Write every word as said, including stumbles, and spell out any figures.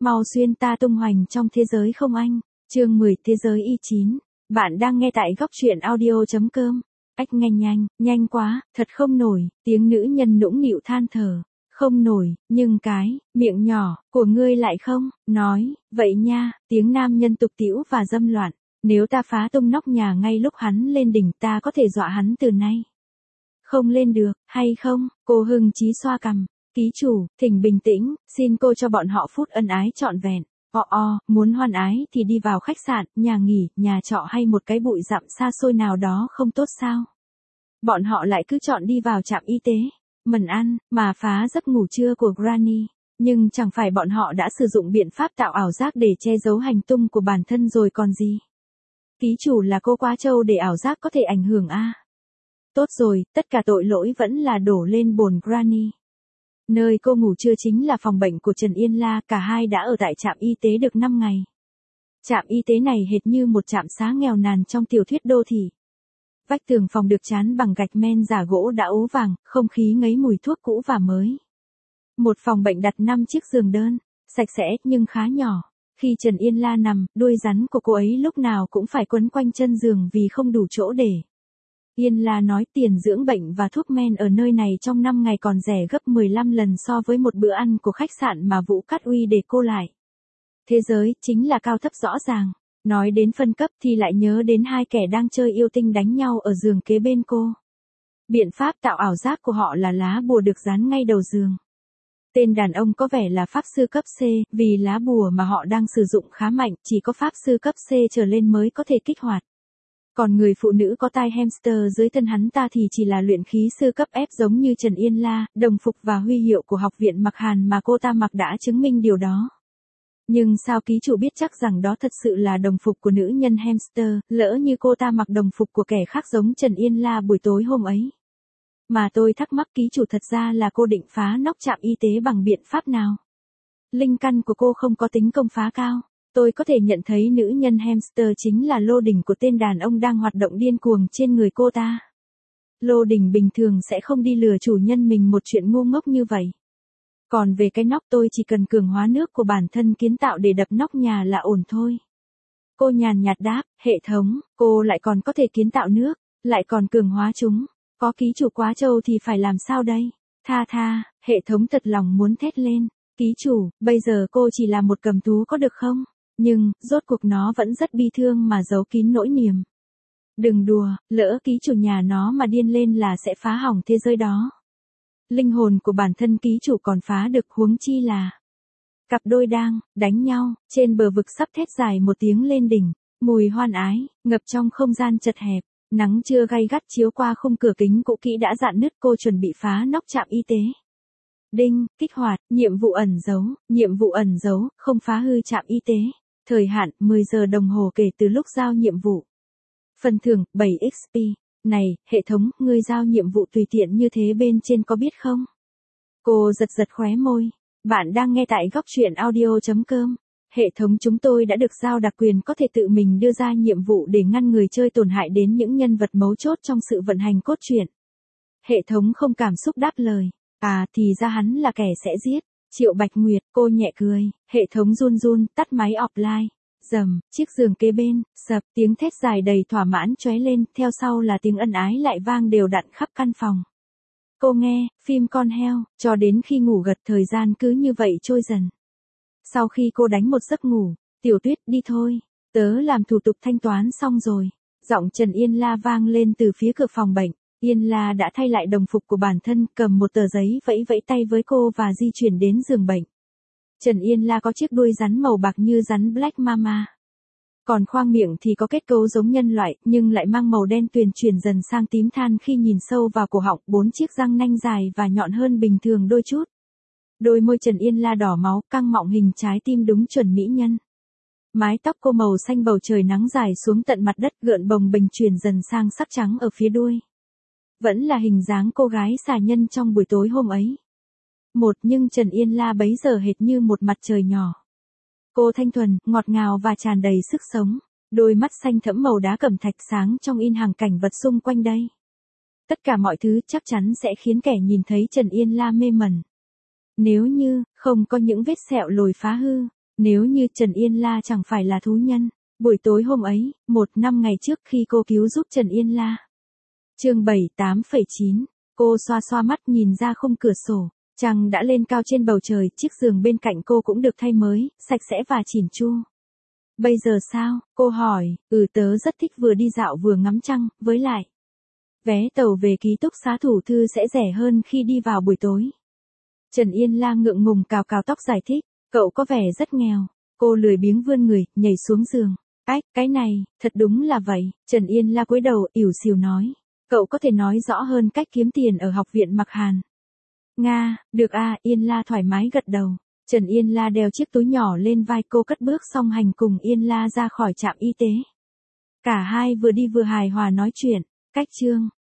Mau xuyên ta tung hoành trong thế giới không anh. Chương mười Thế giới y chín. Bạn đang nghe tại góc truyện audio.com. Ách nhanh nhanh, nhanh quá, thật không nổi, tiếng nữ nhân nũng nịu than thở. Không nổi, nhưng cái, miệng nhỏ, của ngươi lại không, nói, vậy nha, tiếng nam nhân tục tĩu và dâm loạn. Nếu ta phá tung nóc nhà ngay lúc hắn lên đỉnh ta có thể dọa hắn từ nay. Không lên được, hay không, cô hưng chí xoa cằm. Ký chủ, thỉnh bình tĩnh, xin cô cho bọn họ phút ân ái trọn vẹn. O o, muốn hoan ái thì đi vào khách sạn, nhà nghỉ, nhà trọ hay một cái bụi dặm xa xôi nào đó không tốt sao? Bọn họ lại cứ chọn đi vào trạm y tế, mần ăn, mà phá giấc ngủ trưa của Granny. Nhưng chẳng phải bọn họ đã sử dụng biện pháp tạo ảo giác để che giấu hành tung của bản thân rồi còn gì? Ký chủ là cô quá trâu để ảo giác có thể ảnh hưởng a. À? Tốt rồi, tất cả tội lỗi vẫn là đổ lên bồn Granny. Nơi cô ngủ trưa chính là phòng bệnh của Trần Yên La, cả hai đã ở tại trạm y tế được năm ngày. Trạm y tế này hệt như một trạm xá nghèo nàn trong tiểu thuyết đô thị. Vách tường phòng được trán bằng gạch men giả gỗ đã ố vàng, không khí ngấy mùi thuốc cũ và mới. Một phòng bệnh đặt năm chiếc giường đơn, sạch sẽ nhưng khá nhỏ. Khi Trần Yên La nằm, đuôi rắn của cô ấy lúc nào cũng phải quấn quanh chân giường vì không đủ chỗ để. Yên La nói tiền dưỡng bệnh và thuốc men ở nơi này trong năm ngày còn rẻ gấp mười lăm lần so với một bữa ăn của khách sạn mà Vũ Cát Uy để cô lại. Thế giới chính là cao thấp rõ ràng. Nói đến phân cấp thì lại nhớ đến hai kẻ đang chơi yêu tinh đánh nhau ở giường kế bên cô. Biện pháp tạo ảo giác của họ là lá bùa được dán ngay đầu giường. Tên đàn ông có vẻ là pháp sư cấp C, vì lá bùa mà họ đang sử dụng khá mạnh, chỉ có pháp sư cấp C trở lên mới có thể kích hoạt. Còn người phụ nữ có tai hamster dưới thân hắn ta thì chỉ là luyện khí sư cấp F giống như Trần Yên La, đồng phục và huy hiệu của học viện Mặc Hàn mà cô ta mặc đã chứng minh điều đó. Nhưng sao ký chủ biết chắc rằng đó thật sự là đồng phục của nữ nhân hamster, lỡ như cô ta mặc đồng phục của kẻ khác giống Trần Yên La buổi tối hôm ấy. Mà tôi thắc mắc ký chủ thật ra là cô định phá nóc trạm y tế bằng biện pháp nào? Linh căn của cô không có tính công phá cao. Tôi có thể nhận thấy nữ nhân hamster chính là lô đỉnh của tên đàn ông đang hoạt động điên cuồng trên người cô ta. Lô đỉnh bình thường sẽ không đi lừa chủ nhân mình một chuyện ngu ngốc như vậy. Còn về cái nóc tôi chỉ cần cường hóa nước của bản thân kiến tạo để đập nóc nhà là ổn thôi. Cô nhàn nhạt đáp, hệ thống, cô lại còn có thể kiến tạo nước, lại còn cường hóa chúng. Có ký chủ quá trâu thì phải làm sao đây? Tha tha, hệ thống thật lòng muốn thét lên. Ký chủ, bây giờ cô chỉ là một cầm thú có được không? Nhưng, rốt cuộc nó vẫn rất bi thương mà giấu kín nỗi niềm. Đừng đùa, lỡ ký chủ nhà nó mà điên lên là sẽ phá hỏng thế giới đó. Linh hồn của bản thân ký chủ còn phá được huống chi là. Cặp đôi đang, đánh nhau, trên bờ vực sắp thét dài một tiếng lên đỉnh, mùi hoan ái, ngập trong không gian chật hẹp, nắng trưa gay gắt chiếu qua khung cửa kính cũ kỹ đã rạn nứt cô chuẩn bị phá nóc trạm y tế. Đinh, kích hoạt, nhiệm vụ ẩn giấu, nhiệm vụ ẩn giấu, không phá hư trạm y tế. Thời hạn, mười giờ đồng hồ kể từ lúc giao nhiệm vụ. Phần thưởng, bảy ích pê. Này, hệ thống, ngươi giao nhiệm vụ tùy tiện như thế bên trên có biết không? Cô giật giật khóe môi. Bạn đang nghe tại góc truyện audio.com. Hệ thống chúng tôi đã được giao đặc quyền có thể tự mình đưa ra nhiệm vụ để ngăn người chơi tổn hại đến những nhân vật mấu chốt trong sự vận hành cốt truyện. Hệ thống không cảm xúc đáp lời. À, thì ra hắn là kẻ sẽ giết. Triệu Bạch Nguyệt, cô nhẹ cười, hệ thống run run, tắt máy offline. Dầm, chiếc giường kế bên, sập, tiếng thét dài đầy thỏa mãn chóe lên, theo sau là tiếng ân ái lại vang đều đặn khắp căn phòng. Cô nghe, phim con heo, cho đến khi ngủ gật thời gian cứ như vậy trôi dần. Sau khi cô đánh một giấc ngủ, Tiểu Tuyết đi thôi, tớ làm thủ tục thanh toán xong rồi. Giọng Trần Yên La vang lên từ phía cửa phòng bệnh. Yên La đã thay lại đồng phục của bản thân, cầm một tờ giấy vẫy vẫy tay với cô và di chuyển đến giường bệnh. Trần Yên La có chiếc đuôi rắn màu bạc như rắn Black Mama. Còn khoang miệng thì có kết cấu giống nhân loại, nhưng lại mang màu đen tuyền chuyển dần sang tím than khi nhìn sâu vào cổ họng, bốn chiếc răng nanh dài và nhọn hơn bình thường đôi chút. Đôi môi Trần Yên La đỏ máu, căng mọng hình trái tim đúng chuẩn mỹ nhân. Mái tóc cô màu xanh bầu trời nắng dài xuống tận mặt đất, gợn bồng bềnh chuyển dần sang sắc trắng ở phía đuôi. Vẫn là hình dáng cô gái xà nhân trong buổi tối hôm ấy. Một nhưng Trần Yên La bấy giờ hệt như một mặt trời nhỏ. Cô thanh thuần, ngọt ngào và tràn đầy sức sống. Đôi mắt xanh thẫm màu đá cẩm thạch sáng trong in hàng cảnh vật xung quanh đây. Tất cả mọi thứ chắc chắn sẽ khiến kẻ nhìn thấy Trần Yên La mê mẩn. Nếu như, không có những vết sẹo lồi phá hư, Nếu như Trần Yên La chẳng phải là thú nhân. Buổi tối hôm ấy, một năm ngày trước khi cô cứu giúp Trần Yên La. Chương bảy mươi tám phẩy chín. Cô xoa xoa mắt nhìn ra khung cửa sổ. Trăng đã lên cao trên bầu trời, chiếc giường bên cạnh cô cũng được thay mới, sạch sẽ và chỉn chu. Bây giờ sao? Cô hỏi. Ừ, tớ rất thích vừa đi dạo vừa ngắm trăng, với lại vé tàu về ký túc xá Thủ Thư sẽ rẻ hơn khi đi vào buổi tối. Trần Yên La ngượng ngùng cào cào tóc giải thích. Cậu có vẻ rất nghèo. Cô lười biếng vươn người, nhảy xuống giường. Ách, cái này, thật đúng là vậy. Trần Yên La cúi đầu, ỉu xìu nói. Cậu có thể nói rõ hơn cách kiếm tiền ở học viện Mặc Hàn. Nga, được à, Yên La thoải mái gật đầu. Trần Yên La đeo chiếc túi nhỏ lên vai, cô cất bước song hành cùng Yên La ra khỏi trạm y tế. Cả hai vừa đi vừa hài hòa nói chuyện. Cách chương